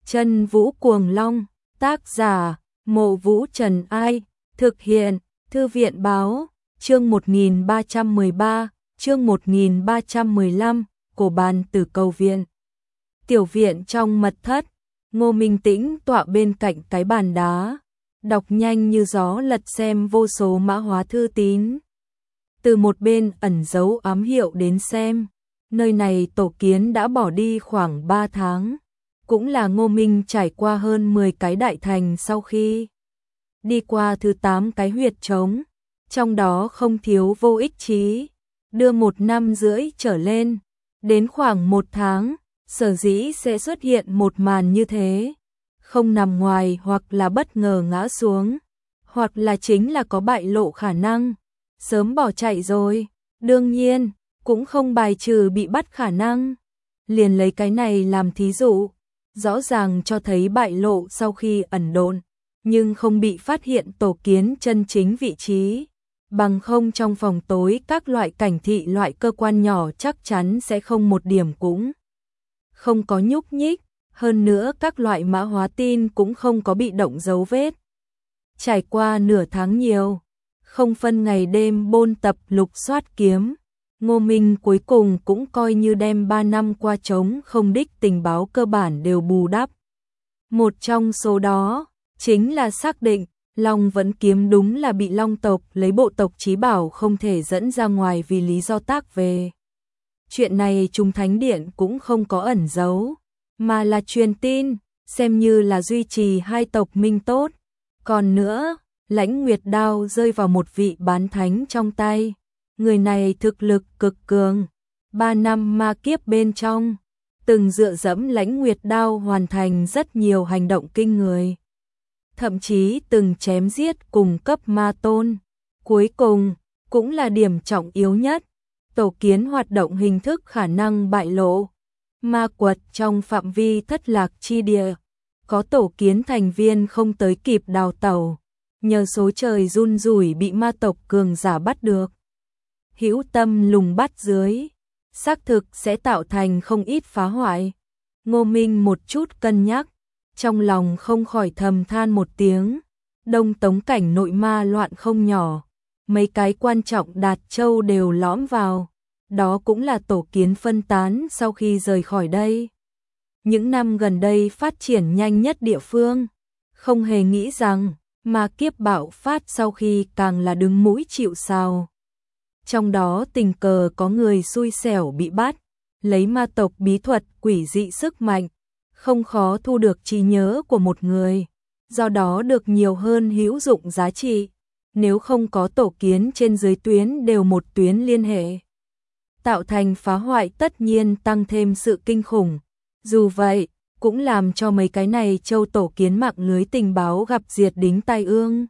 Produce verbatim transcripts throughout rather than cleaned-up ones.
Chân Vũ Cuồng Long, tác giả, Mộ Vũ Trần Ai, thực hiện, Thư viện Báo, chương một nghìn ba trăm mười ba, chương một nghìn ba trăm mười lăm, Cổ Bàn Tử Cầu Viện. Tiểu viện trong mật thất, Ngô Minh Tĩnh tọa bên cạnh cái bàn đá, đọc nhanh như gió lật xem vô số mã hóa thư tín. Từ một bên ẩn dấu ám hiệu đến xem, nơi này Tổ Kiến đã bỏ đi khoảng ba tháng. Cũng là Ngô Minh trải qua hơn mười cái đại thành sau khi đi qua thứ tám cái huyệt trống, trong đó không thiếu vô ích chí, đưa một năm rưỡi trở lên, đến khoảng một tháng, sở dĩ sẽ xuất hiện một màn như thế, không nằm ngoài hoặc là bất ngờ ngã xuống, hoặc là chính là có bại lộ khả năng, sớm bỏ chạy rồi, đương nhiên, cũng không bài trừ bị bắt khả năng. Liền lấy cái này làm thí dụ, rõ ràng cho thấy bại lộ sau khi ẩn độn, nhưng không bị phát hiện Tổ Kiến chân chính vị trí. Bằng không trong phòng tối các loại cảnh thị loại cơ quan nhỏ chắc chắn sẽ không một điểm cũng không có nhúc nhích, hơn nữa các loại mã hóa tin cũng không có bị động dấu vết. Trải qua nửa tháng nhiều, không phân ngày đêm bôn tập lục soát kiếm, Ngô Minh cuối cùng cũng coi như đem ba năm qua trống không đích tình báo cơ bản đều bù đắp. Một trong số đó, chính là xác định, Long Vẫn Kiếm đúng là bị Long tộc lấy bộ tộc chí bảo không thể dẫn ra ngoài vì lý do tác về. Chuyện này Trung Thánh Điện cũng không có ẩn giấu, mà là truyền tin, xem như là duy trì hai tộc minh tốt. Còn nữa, Lãnh Nguyệt Đao rơi vào một vị bán thánh trong tay. Người này thực lực cực cường, ba năm ma kiếp bên trong, từng dựa dẫm Lãnh Nguyệt Đao hoàn thành rất nhiều hành động kinh người. Thậm chí từng chém giết cùng cấp ma tôn. Cuối cùng, cũng là điểm trọng yếu nhất, Tổ Kiến hoạt động hình thức khả năng bại lộ. Ma quật trong phạm vi thất lạc chi địa, có Tổ Kiến thành viên không tới kịp đào tẩu, nhờ số trời run rủi bị ma tộc cường giả bắt được. Hữu tâm lùng bắt dưới, xác thực sẽ tạo thành không ít phá hoại. Ngô Minh một chút cân nhắc, trong lòng không khỏi thầm than một tiếng. Đông Tống cảnh nội ma loạn không nhỏ, mấy cái quan trọng Đạt Châu đều lõm vào, đó cũng là Tổ Kiến phân tán sau khi rời khỏi đây. Những năm gần đây phát triển nhanh nhất địa phương, không hề nghĩ rằng ma kiếp bạo phát sau khi càng là đứng mũi chịu sào. Trong đó tình cờ có người xui xẻo bị bắt, lấy ma tộc bí thuật quỷ dị sức mạnh, không khó thu được trí nhớ của một người, do đó được nhiều hơn hữu dụng giá trị. Nếu không có Tổ Kiến trên dưới tuyến đều một tuyến liên hệ, tạo thành phá hoại tất nhiên tăng thêm sự kinh khủng. Dù vậy, cũng làm cho mấy cái này châu Tổ Kiến mạng lưới tình báo gặp diệt đính tai ương.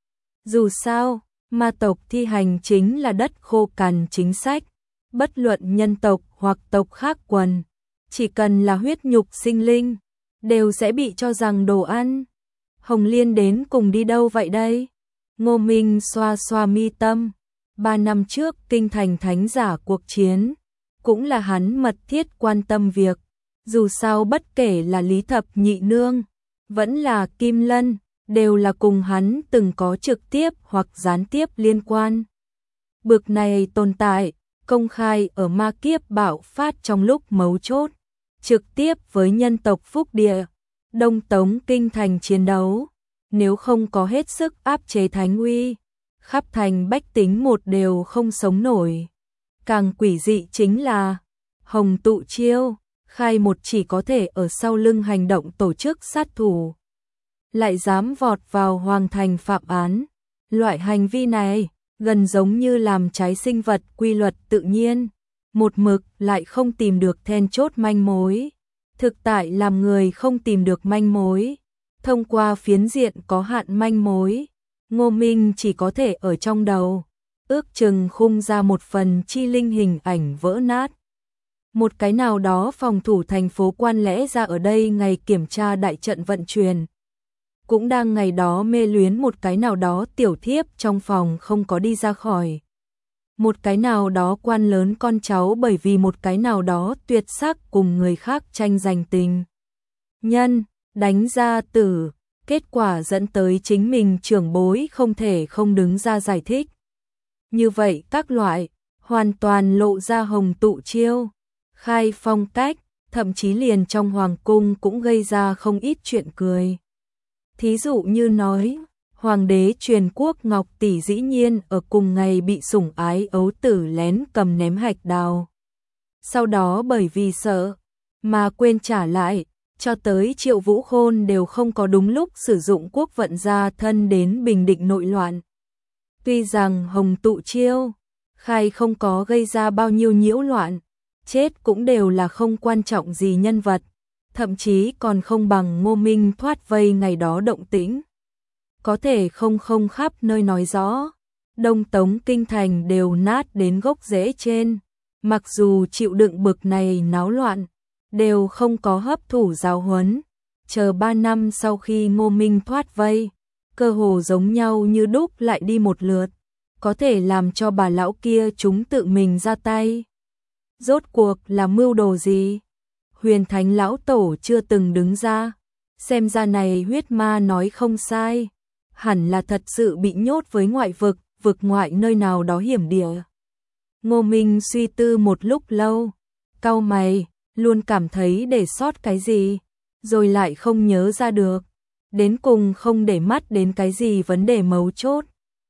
Dù sao, ma tộc thi hành chính là đất khô cằn chính sách, bất luận nhân tộc hoặc tộc khác quần, chỉ cần là huyết nhục sinh linh, đều sẽ bị cho rằng đồ ăn. Hồng Liên đến cùng đi đâu vậy đây? Ngô Minh xoa xoa mi tâm, ba năm trước kinh thành thánh giả cuộc chiến, cũng là hắn mật thiết quan tâm việc. Dù sao bất kể là Lý Thập Nhị Nương, vẫn là Kim Lân, đều là cùng hắn từng có trực tiếp hoặc gián tiếp liên quan. Bực này tồn tại, công khai ở ma kiếp bạo phát trong lúc mấu chốt, trực tiếp với nhân tộc Phúc Địa, Đông Tống kinh thành chiến đấu, nếu không có hết sức áp chế thánh uy, khắp thành bách tính một đều không sống nổi. Càng quỷ dị chính là, Hồng Tụ Chiêu, khai một chỉ có thể ở sau lưng hành động tổ chức sát thủ, lại dám vọt vào hoàng thành phạm án. Loại hành vi này, gần giống như làm trái sinh vật quy luật tự nhiên, một mực lại không tìm được then chốt manh mối. Thực tại làm người không tìm được manh mối, thông qua phiến diện có hạn manh mối, Ngô Minh chỉ có thể ở trong đầu, ước chừng khung ra một phần chi linh hình ảnh vỡ nát. Một cái nào đó phòng thủ thành phố quan lẽ ra ở đây ngày kiểm tra đại trận vận chuyển, cũng đang ngày đó mê luyến một cái nào đó tiểu thiếp trong phòng không có đi ra khỏi. Một cái nào đó quan lớn con cháu bởi vì một cái nào đó tuyệt sắc cùng người khác tranh giành tình nhân, đánh ra tử, kết quả dẫn tới chính mình trưởng bối không thể không đứng ra giải thích. Như vậy các loại, hoàn toàn lộ ra hồng tụ chiêu, khai phong cách, thậm chí liền trong hoàng cung cũng gây ra không ít chuyện cười. Thí dụ như nói, hoàng đế truyền quốc Ngọc Tỷ dĩ nhiên ở cùng ngày bị sủng ái ấu tử lén cầm ném hạch đào. Sau đó bởi vì sợ, mà quên trả lại, cho tới Triệu Vũ Khôn đều không có đúng lúc sử dụng quốc vận gia thân đến bình định nội loạn. Tuy rằng hồng tụ chiêu, khai không có gây ra bao nhiêu nhiễu loạn, chết cũng đều là không quan trọng gì nhân vật, thậm chí còn không bằng Ngô Minh thoát vây ngày đó động tĩnh. Có thể không không khắp nơi nói rõ, Đông Tống kinh thành đều nát đến gốc rễ trên, mặc dù chịu đựng bực này náo loạn, đều không có hấp thụ giáo huấn, chờ ba năm sau khi Ngô Minh thoát vây, cơ hồ giống nhau như đúc lại đi một lượt, có thể làm cho bà lão kia chúng tự mình ra tay. Rốt cuộc là mưu đồ gì? Huyền Thánh lão tổ chưa từng đứng ra, xem ra này huyết ma nói không sai, hẳn là thật sự bị nhốt với ngoại vực, vực ngoại nơi nào đó hiểm địa. Ngô Minh suy tư một lúc lâu, cau mày, luôn cảm thấy để sót cái gì, rồi lại không nhớ ra được, đến cùng không để mắt đến cái gì vấn đề mấu chốt.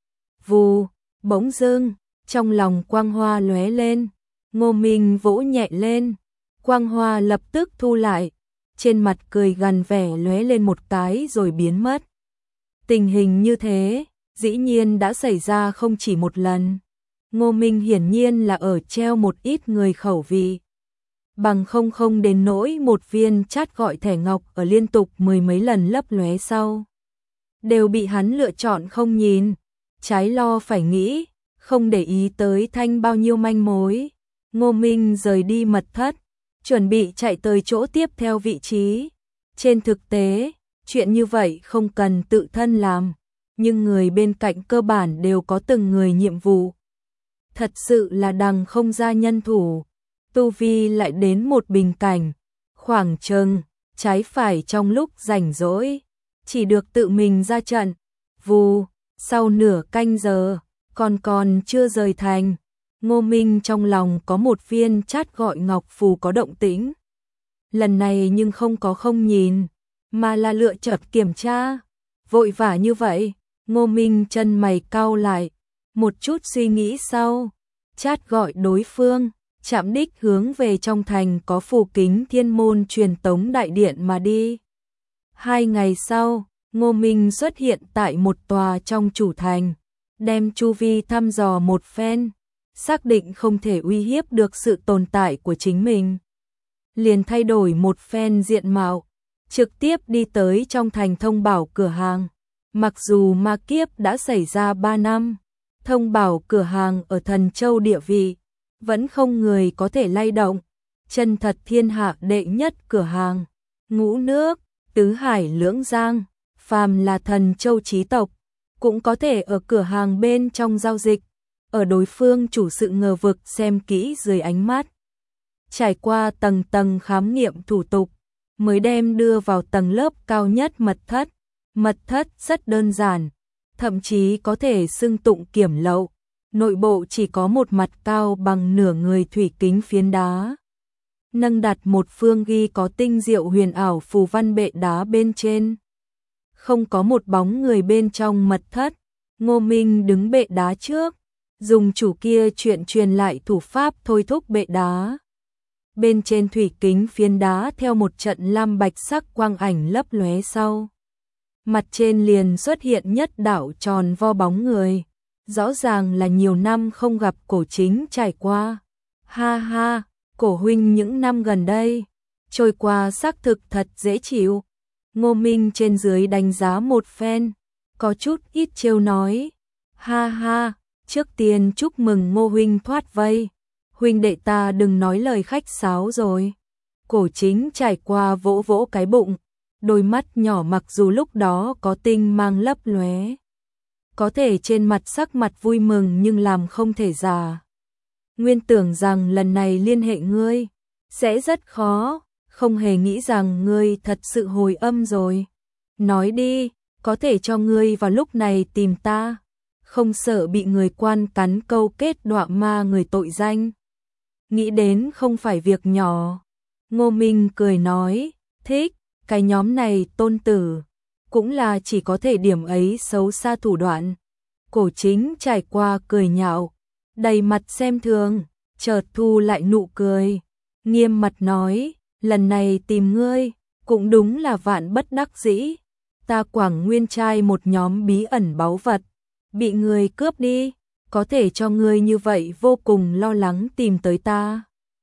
Vù, bỗng dưng, trong lòng quang hoa lóe lên, Ngô Minh vỗ nhẹ lên, quang hoa lập tức thu lại, trên mặt cười gần vẻ lóe lên một cái rồi biến mất. Tình hình như thế, dĩ nhiên đã xảy ra không chỉ một lần. Ngô Minh hiển nhiên là ở treo một ít người khẩu vị. Bằng không không đến nỗi một viên chát gọi thẻ ngọc ở liên tục mười mấy lần lấp lóe sau. Đều bị hắn lựa chọn không nhìn, trái lo phải nghĩ, không để ý tới thanh bao nhiêu manh mối. Ngô Minh rời đi mật thất, chuẩn bị chạy tới chỗ tiếp theo vị trí. Trên thực tế, chuyện như vậy không cần tự thân làm, nhưng người bên cạnh cơ bản đều có từng người nhiệm vụ. Thật sự là đằng không ra nhân thủ, tu vi lại đến một bình cảnh, khoảng chừng, trái phải trong lúc rảnh rỗi, chỉ được tự mình ra trận. Vù, sau nửa canh giờ, còn còn chưa rời thành, Ngô Minh trong lòng có một viên chát gọi ngọc phù có động tĩnh. Lần này nhưng không có không nhìn, mà là lựa chọn kiểm tra. Vội vã như vậy, Ngô Minh chân mày cau lại, một chút suy nghĩ sau, chát gọi đối phương, chạm đích hướng về trong thành có phù kính thiên môn truyền tống đại điện mà đi. Hai ngày sau, Ngô Minh xuất hiện tại một tòa trong chủ thành, đem chu vi thăm dò một phen, xác định không thể uy hiếp được sự tồn tại của chính mình. Liền thay đổi một phen diện mạo, trực tiếp đi tới trong thành thông bảo cửa hàng. Mặc dù ma kiếp đã xảy ra ba năm, thông bảo cửa hàng ở Thần Châu địa vị, vẫn không người có thể lay động, chân thật thiên hạ đệ nhất cửa hàng, ngũ nước, tứ hải lưỡng giang, phàm là Thần Châu chí tộc, cũng có thể ở cửa hàng bên trong giao dịch, ở đối phương chủ sự ngờ vực xem kỹ dưới ánh mắt. Trải qua tầng tầng khám nghiệm thủ tục, mới đem đưa vào tầng lớp cao nhất mật thất. Mật thất rất đơn giản, thậm chí có thể xưng tụng kiểm lậu. Nội bộ chỉ có một mặt cao bằng nửa người thủy kính phiến đá. Nâng đặt một phương ghi có tinh diệu huyền ảo phù văn bệ đá bên trên. Không có một bóng người bên trong mật thất. Ngô Minh đứng bệ đá trước, dùng chủ kia chuyện truyền lại thủ pháp thôi thúc bệ đá. Bên trên thủy kính phiến đá theo một trận lam bạch sắc quang ảnh lấp lóe sau. Mặt trên liền xuất hiện nhất đạo tròn vo bóng người, rõ ràng là nhiều năm không gặp cổ chính trải qua. Ha ha, cổ huynh những năm gần đây, trôi qua xác thực thật dễ chịu. Ngô Minh trên dưới đánh giá một phen, có chút ít trêu nói. Ha ha, trước tiên chúc mừng Ngô huynh thoát vây, huynh đệ ta đừng nói lời khách sáo rồi. Cổ chính trải qua vỗ vỗ cái bụng. Đôi mắt nhỏ mặc dù lúc đó có tinh mang lấp lóe, có thể trên mặt sắc mặt vui mừng nhưng làm không thể giả. Nguyên tưởng rằng lần này liên hệ ngươi sẽ rất khó, không hề nghĩ rằng ngươi thật sự hồi âm rồi. Nói đi, có thể cho ngươi vào lúc này tìm ta, không sợ bị người quan cắn câu kết đọa ma người tội danh. Nghĩ đến không phải việc nhỏ. Ngô Minh cười nói, thích, cái nhóm này Tôn Tử, cũng là chỉ có thể điểm ấy xấu xa thủ đoạn. Cổ Chính trải qua cười nhạo, đầy mặt xem thường, chợt thu lại nụ cười, nghiêm mặt nói, lần này tìm ngươi, cũng đúng là vạn bất đắc dĩ. Ta Quảng Nguyên trai một nhóm bí ẩn báu vật, bị người cướp đi, có thể cho ngươi như vậy vô cùng lo lắng tìm tới ta.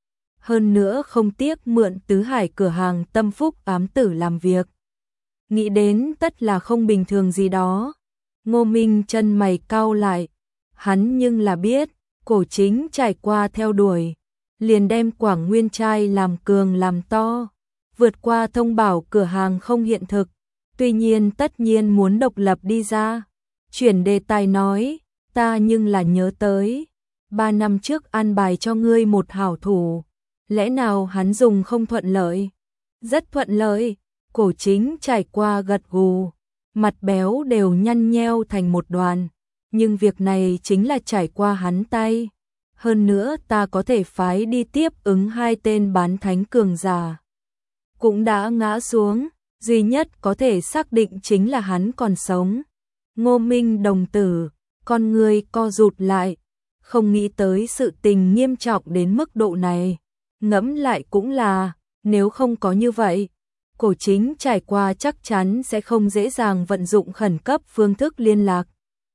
Hơn nữa không tiếc mượn Tứ Hải cửa hàng Tâm Phúc ám tử làm việc. Nghĩ đến tất là không bình thường gì đó. Ngô Minh chân mày cau lại, hắn nhưng là biết, Cổ Chính trải qua theo đuổi, liền đem Quảng Nguyên trai làm cường làm to, vượt qua thông bảo cửa hàng không hiện thực, tuy nhiên tất nhiên muốn độc lập đi ra. Chuyển đề tài nói, ta nhưng là nhớ tới, ba năm trước an bài cho ngươi một hảo thủ, lẽ nào hắn dùng không thuận lợi? Rất thuận lợi. Cổ Chính trải qua gật gù, mặt béo đều nhăn nheo thành một đoàn, nhưng việc này chính là trải qua hắn tay. Hơn nữa ta có thể phái đi tiếp ứng hai tên bán thánh cường giả, cũng đã ngã xuống, duy nhất có thể xác định chính là hắn còn sống. Ngô Minh đồng tử, con người co rụt lại, không nghĩ tới sự tình nghiêm trọng đến mức độ này. Ngẫm lại cũng là, nếu không có như vậy, Cổ Chính trải qua chắc chắn sẽ không dễ dàng vận dụng khẩn cấp phương thức liên lạc.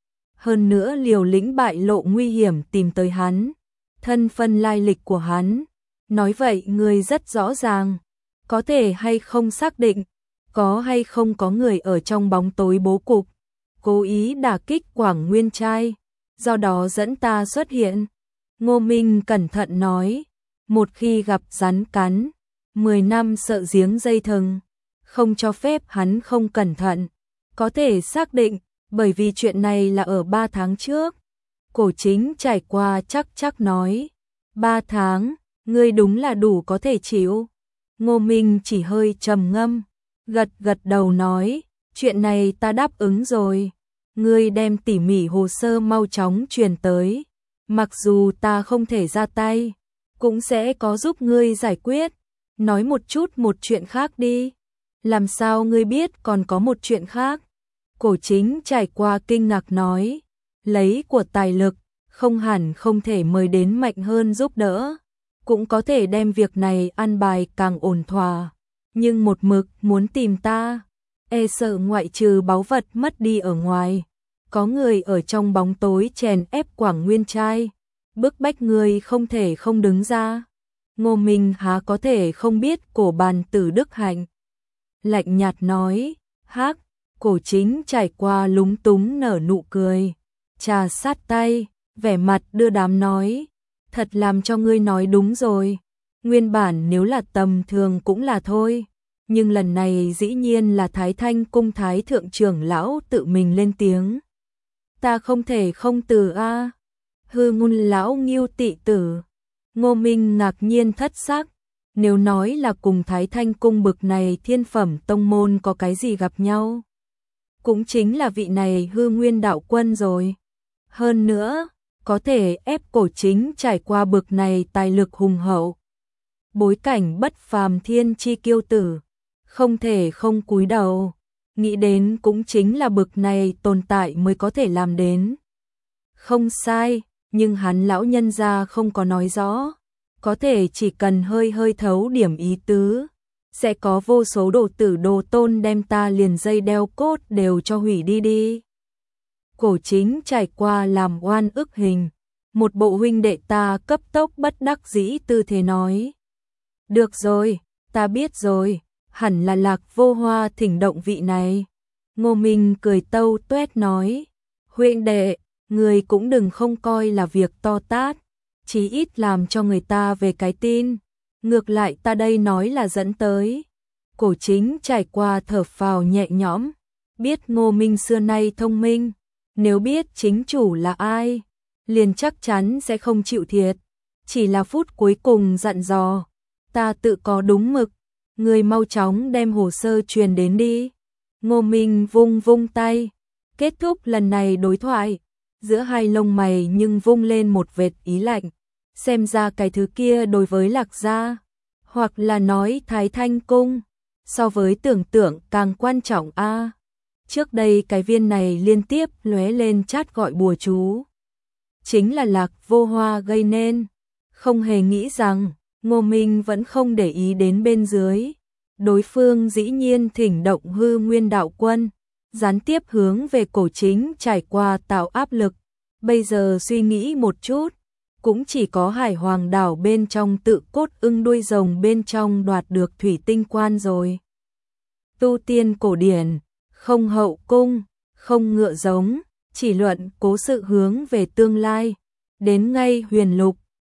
Hơn nữa liều lĩnh bại lộ nguy hiểm tìm tới hắn, thân phận lai lịch của hắn. Nói vậy người rất rõ ràng, có thể hay không xác định, có hay không có người ở trong bóng tối bố cục, cố ý đả kích Quảng Nguyên trai, do đó dẫn ta xuất hiện. Ngô Minh cẩn thận nói, một khi gặp rắn cắn, mười năm sợ giếng dây thừng, không cho phép hắn không cẩn thận. Có thể xác định, bởi vì chuyện này là ở ba tháng trước. Cổ Chính trải qua chắc chắc nói, ba tháng, ngươi đúng là đủ có thể chịu. Ngô Minh chỉ hơi trầm ngâm, gật gật đầu nói, chuyện này ta đáp ứng rồi. Ngươi đem tỉ mỉ hồ sơ mau chóng truyền tới, mặc dù ta không thể ra tay, cũng sẽ có giúp ngươi giải quyết. Nói một chút một chuyện khác đi. Làm sao ngươi biết còn có một chuyện khác? Cổ Chính trải qua kinh ngạc nói, lấy của tài lực, không hẳn không thể mời đến mạnh hơn giúp đỡ, cũng có thể đem việc này an bài càng ổn thỏa, nhưng một mực muốn tìm ta, e sợ ngoại trừ báu vật mất đi ở ngoài, có người ở trong bóng tối chèn ép Quảng Nguyên trai, bức bách người không thể không đứng ra. Ngô Minh há có thể không biết Cổ bàn tử đức hạnh. Lạnh nhạt nói, hắc. Cổ Chính trải qua lúng túng nở nụ cười, trà sát tay, vẻ mặt đưa đám nói, thật làm cho ngươi nói đúng rồi. Nguyên bản nếu là tầm thường cũng là thôi, nhưng lần này dĩ nhiên là Thái Thanh cung thái thượng trưởng lão tự mình lên tiếng. Ta không thể không từ a. Hư Ngôn lão Ngưu tị tử. Ngô Minh ngạc nhiên thất sắc, nếu nói là cùng Thái Thanh cung bực này thiên phẩm tông môn có cái gì gặp nhau, cũng chính là vị này Hư Nguyên đạo quân rồi. Hơn nữa, có thể ép Cổ Chính trải qua bực này tài lực hùng hậu, bối cảnh bất phàm thiên chi kiêu tử, không thể không cúi đầu. Nghĩ đến cũng chính là bực này tồn tại mới có thể làm đến. Không sai, nhưng hắn lão nhân gia không có nói rõ, có thể chỉ cần hơi hơi thấu điểm ý tứ, sẽ có vô số đồ tử đồ tôn đem ta liền dây đeo cốt đều cho hủy đi đi. Cổ Chính trải qua làm oan ức hình, một bộ huynh đệ ta cấp tốc bất đắc dĩ tư thế nói. Được rồi, ta biết rồi, hẳn là Lạc Vô Hoa thỉnh động vị này. Ngô Minh cười tâu tuét nói, huynh đệ, người cũng đừng không coi là việc to tát, chí ít làm cho người ta về cái tin. Ngược lại ta đây nói là dẫn tới. Cổ Chính trải qua thở phào nhẹ nhõm, biết Ngô Minh xưa nay thông minh, nếu biết chính chủ là ai, liền chắc chắn sẽ không chịu thiệt. Chỉ là phút cuối cùng dặn dò, ta tự có đúng mực, người mau chóng đem hồ sơ truyền đến đi. Ngô Minh vung vung tay, kết thúc lần này đối thoại, giữa hai lông mày nhưng vung lên một vệt ý lạnh, xem ra cái thứ kia đối với Lạc gia, hoặc là nói Thái Thanh cung, so với tưởng tượng càng quan trọng a. À, trước đây cái viên này liên tiếp lóe lên chat gọi bùa chú, chính là Lạc Vô Hoa gây nên, không hề nghĩ rằng Ngô Minh vẫn không để ý đến bên dưới. Đối phương dĩ nhiên thỉnh động hư nguyên đạo quân, gián tiếp hướng về cổ chính trải qua tạo áp lực. Bây giờ suy nghĩ một chút, cũng chỉ có Hải Hoàng đảo bên trong tự cốt ưng đuôi rồng bên trong đoạt được thủy tinh quan rồi. Tu tiên cổ điển, không hậu cung, không ngựa giống, chỉ luận cố sự hướng về tương lai. Đến ngay huyền lục,